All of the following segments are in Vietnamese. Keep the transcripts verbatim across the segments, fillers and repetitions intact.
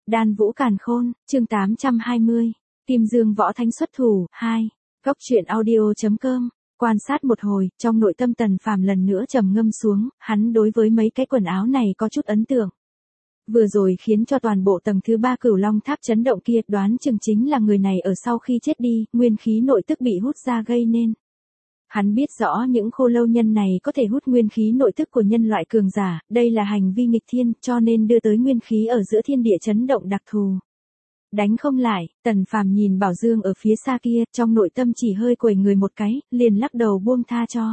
Đan Vũ Càn Khôn, chương tám trăm hai mươi. Kim Dương Võ Thánh xuất thủ, hai. Góc truyện audio.com. Quan sát một hồi, trong nội tâm Tần Phàm lần nữa trầm ngâm xuống, hắn đối với mấy cái quần áo này có chút ấn tượng. Vừa rồi khiến cho toàn bộ tầng thứ ba Cửu Long Tháp chấn động kia, đoán chừng chính là người này ở sau khi chết đi, nguyên khí nội tức bị hút ra gây nên. Hắn biết rõ những khô lâu nhân này có thể hút nguyên khí nội tức của nhân loại cường giả, đây là hành vi nghịch thiên, cho nên đưa tới nguyên khí ở giữa thiên địa chấn động đặc thù. Đánh không lại, Tần Phàm nhìn Bảo Dương ở phía xa kia, trong nội tâm chỉ hơi quẩy người một cái, liền lắc đầu buông tha cho.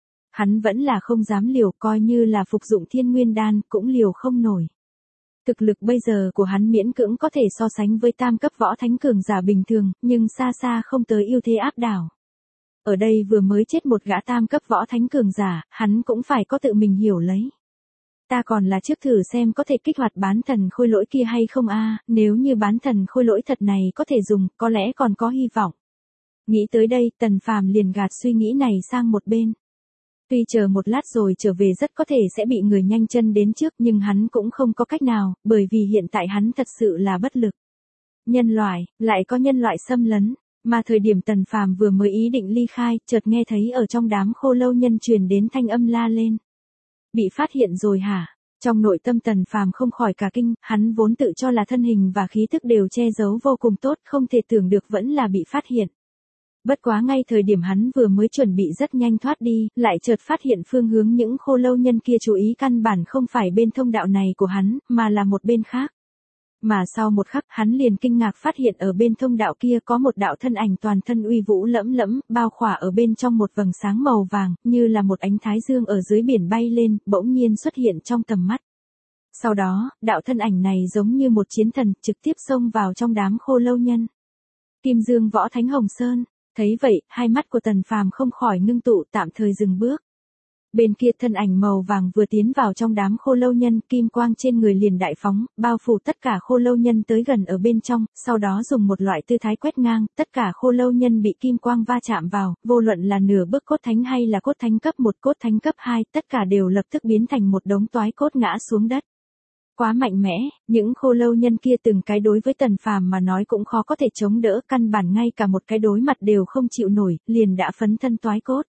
Hắn vẫn là không dám liều, coi như là phục dụng Thiên Nguyên Đan, cũng liều không nổi. Thực lực bây giờ của hắn miễn cưỡng có thể so sánh với tam cấp võ thánh cường giả bình thường, nhưng xa xa không tới ưu thế áp đảo. Ở đây vừa mới chết một gã tam cấp võ thánh cường giả, hắn cũng phải có tự mình hiểu lấy. Ta còn là trước thử xem có thể kích hoạt bán thần khôi lỗi kia hay không a, nếu như bán thần khôi lỗi thật này có thể dùng, có lẽ còn có hy vọng. Nghĩ tới đây, Tần Phàm liền gạt suy nghĩ này sang một bên. Tuy chờ một lát rồi trở về rất có thể sẽ bị người nhanh chân đến trước, nhưng hắn cũng không có cách nào, bởi vì hiện tại hắn thật sự là bất lực. Nhân loại, lại có nhân loại xâm lấn. Mà thời điểm Tần Phàm vừa mới ý định ly khai, chợt nghe thấy ở trong đám khô lâu nhân truyền đến thanh âm la lên. Bị phát hiện rồi hả? Trong nội tâm Tần Phàm không khỏi cả kinh, hắn vốn tự cho là thân hình và khí thức đều che giấu vô cùng tốt, không thể tưởng được vẫn là bị phát hiện. Bất quá ngay thời điểm hắn vừa mới chuẩn bị rất nhanh thoát đi, lại chợt phát hiện phương hướng những khô lâu nhân kia chú ý căn bản không phải bên thông đạo này của hắn, mà là một bên khác. Mà sau một khắc hắn liền kinh ngạc phát hiện ở bên thông đạo kia có một đạo thân ảnh toàn thân uy vũ lẫm lẫm, bao khỏa ở bên trong một vầng sáng màu vàng, như là một ánh thái dương ở dưới biển bay lên, bỗng nhiên xuất hiện trong tầm mắt. Sau đó, đạo thân ảnh này giống như một chiến thần, trực tiếp xông vào trong đám khô lâu nhân. Kim Dương Võ Thánh Hồng Sơn, thấy vậy, hai mắt của Tần Phàm không khỏi ngưng tụ, tạm thời dừng bước. Bên kia thân ảnh màu vàng vừa tiến vào trong đám khô lâu nhân, kim quang trên người liền đại phóng, bao phủ tất cả khô lâu nhân tới gần ở bên trong, sau đó dùng một loại tư thái quét ngang, tất cả khô lâu nhân bị kim quang va chạm vào, vô luận là nửa bước cốt thánh hay là cốt thánh cấp một, cốt thánh cấp hai, tất cả đều lập tức biến thành một đống toái cốt ngã xuống đất. Quá mạnh mẽ, những khô lâu nhân kia từng cái đối với Tần Phàm mà nói cũng khó có thể chống đỡ, căn bản ngay cả một cái đối mặt đều không chịu nổi, liền đã phấn thân toái cốt.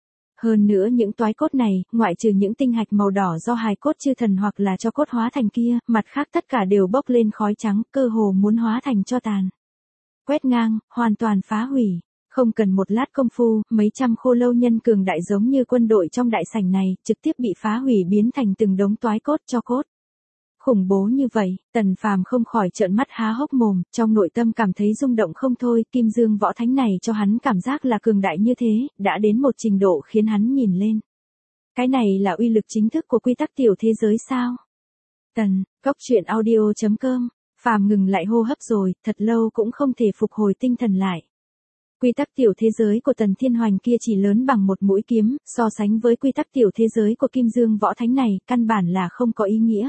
Hơn nữa những toái cốt này, ngoại trừ những tinh hạch màu đỏ do hài cốt chư thần hoặc là cho cốt hóa thành kia, mặt khác tất cả đều bốc lên khói trắng, cơ hồ muốn hóa thành tro tàn. Quét ngang, hoàn toàn phá hủy. Không cần một lát công phu, mấy trăm khô lâu nhân cường đại giống như quân đội trong đại sảnh này, trực tiếp bị phá hủy biến thành từng đống toái cốt cho cốt. Khủng bố như vậy, Tần Phàm không khỏi trợn mắt há hốc mồm, trong nội tâm cảm thấy rung động không thôi, Kim Dương Võ Thánh này cho hắn cảm giác là cường đại như thế, đã đến một trình độ khiến hắn nhìn lên. Cái này là uy lực chính thức của quy tắc tiểu thế giới sao? Tần, góc truyện audio.com, Phàm ngừng lại hô hấp rồi, thật lâu cũng không thể phục hồi tinh thần lại. Quy tắc tiểu thế giới của Tần Thiên Hoành kia chỉ lớn bằng một mũi kiếm, so sánh với quy tắc tiểu thế giới của Kim Dương Võ Thánh này, căn bản là không có ý nghĩa.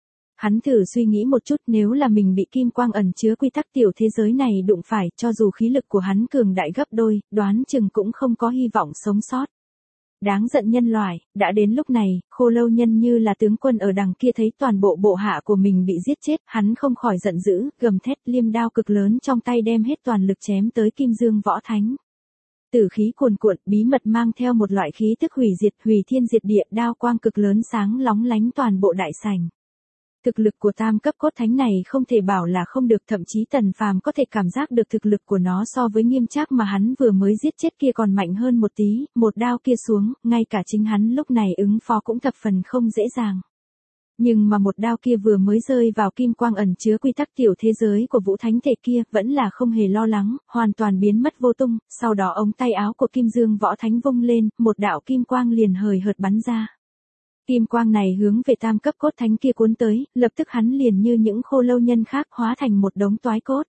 Hắn thử suy nghĩ một chút, nếu là mình bị kim quang ẩn chứa quy tắc tiểu thế giới này đụng phải, cho dù khí lực của hắn cường đại gấp đôi, đoán chừng cũng không có hy vọng sống sót. Đáng giận nhân loại, đã đến lúc này, khô lâu nhân như là tướng quân ở đằng kia thấy toàn bộ bộ hạ của mình bị giết chết, hắn không khỏi giận dữ, gầm thét, liêm đao cực lớn trong tay đem hết toàn lực chém tới Kim Dương Võ Thánh. Tử khí cuồn cuộn, bí mật mang theo một loại khí tức hủy diệt, hủy thiên diệt địa, đao quang cực lớn sáng lóng lánh toàn bộ đại sảnh. Thực lực của tam cấp cốt thánh này không thể bảo là không được, thậm chí Tần Phàm có thể cảm giác được thực lực của nó so với Nghiêm Trác mà hắn vừa mới giết chết kia còn mạnh hơn một tí, một đao kia xuống, ngay cả chính hắn lúc này ứng phó cũng thập phần không dễ dàng. Nhưng mà một đao kia vừa mới rơi vào kim quang ẩn chứa quy tắc tiểu thế giới của Vũ Thánh thể kia, vẫn là không hề lo lắng, hoàn toàn biến mất vô tung, sau đó ống tay áo của Kim Dương Võ Thánh vung lên, một đạo kim quang liền hời hợt bắn ra. Kim quang này hướng về tam cấp cốt thánh kia cuốn tới, lập tức hắn liền như những khô lâu nhân khác hóa thành một đống toái cốt.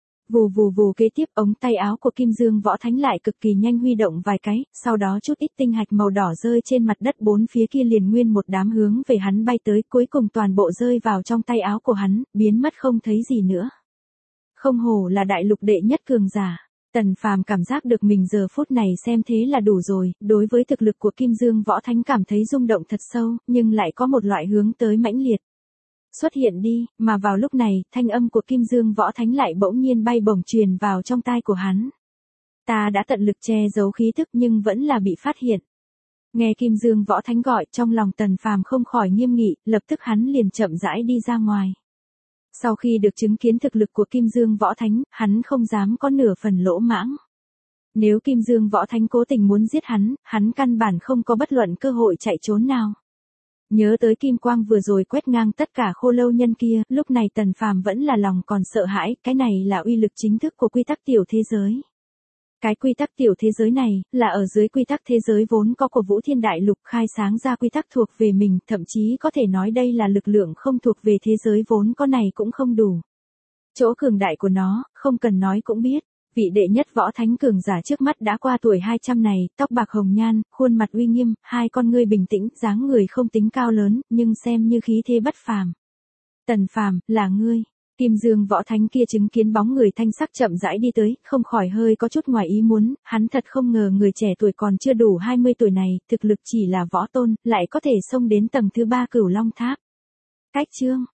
Vù vù vù, kế tiếp ống tay áo của Kim Dương Võ Thánh lại cực kỳ nhanh huy động vài cái, sau đó chút ít tinh hạch màu đỏ rơi trên mặt đất, bốn phía kia liền nguyên một đám hướng về hắn bay tới, cuối cùng toàn bộ rơi vào trong tay áo của hắn, biến mất không thấy gì nữa. Không hổ là đại lục đệ nhất cường giả. Tần Phàm cảm giác được mình giờ phút này xem thế là đủ rồi, đối với thực lực của Kim Dương Võ Thánh cảm thấy rung động thật sâu, nhưng lại có một loại hướng tới mãnh liệt. xuất hiện đi, mà vào lúc này, thanh âm của Kim Dương Võ Thánh lại bỗng nhiên bay bổng truyền vào trong tai của hắn. Ta đã tận lực che giấu khí thức nhưng vẫn là bị phát hiện. Nghe Kim Dương Võ Thánh gọi, trong lòng Tần Phàm không khỏi nghiêm nghị, lập tức hắn liền chậm rãi đi ra ngoài. Sau khi được chứng kiến thực lực của Kim Dương Võ Thánh, hắn không dám có nửa phần lỗ mãng. Nếu Kim Dương Võ Thánh cố tình muốn giết hắn, hắn căn bản không có bất luận cơ hội chạy trốn nào. Nhớ tới kim quang vừa rồi quét ngang tất cả khô lâu nhân kia, lúc này Tần Phàm vẫn là lòng còn sợ hãi, cái này là uy lực chính thức của quy tắc tiểu thế giới. Cái quy tắc tiểu thế giới này, là ở dưới quy tắc thế giới vốn có của Vũ Thiên Đại Lục khai sáng ra quy tắc thuộc về mình, thậm chí có thể nói đây là lực lượng không thuộc về thế giới vốn có này cũng không đủ. Chỗ cường đại của nó, không cần nói cũng biết. Vị đệ nhất võ thánh cường giả trước mắt đã qua tuổi hai trăm này, tóc bạc hồng nhan, khuôn mặt uy nghiêm, hai con ngươi bình tĩnh, dáng người không tính cao lớn, nhưng xem như khí thế bất phàm. Tần Phàm, là ngươi. Kim Dương Võ Thánh kia chứng kiến bóng người thanh sắc chậm rãi đi tới, không khỏi hơi có chút ngoài ý muốn, hắn thật không ngờ người trẻ tuổi còn chưa đủ hai mươi tuổi này, thực lực chỉ là võ tôn, lại có thể xông đến tầng thứ ba Cửu Long Tháp. Cách chương